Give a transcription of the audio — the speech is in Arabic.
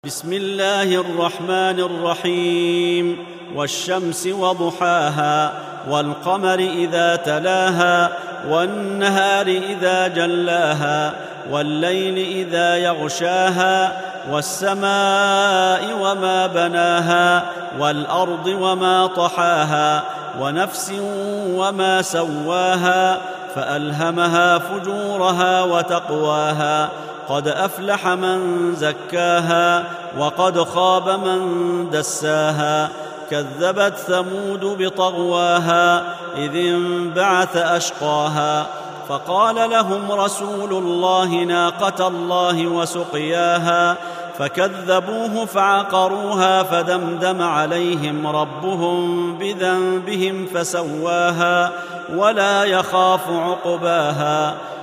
بسم الله الرحمن الرحيم. والشمس وضحاها والقمر إذا تلاها والنهار إذا جلاها والليل إذا يغشاها والسماء وما بناها والأرض وما طحاها ونفس وما سواها فألهمها فجورها وتقواها قد أفلح من زكاها وقد خاب من دساها كذبت ثمود بطغواها إذ انبعث أشقاها فقال لهم رسول الله ناقة الله وسقياها فكذبوه فعقروها فدمدم عليهم ربهم بذنبهم فسواها ولا يخاف عقباها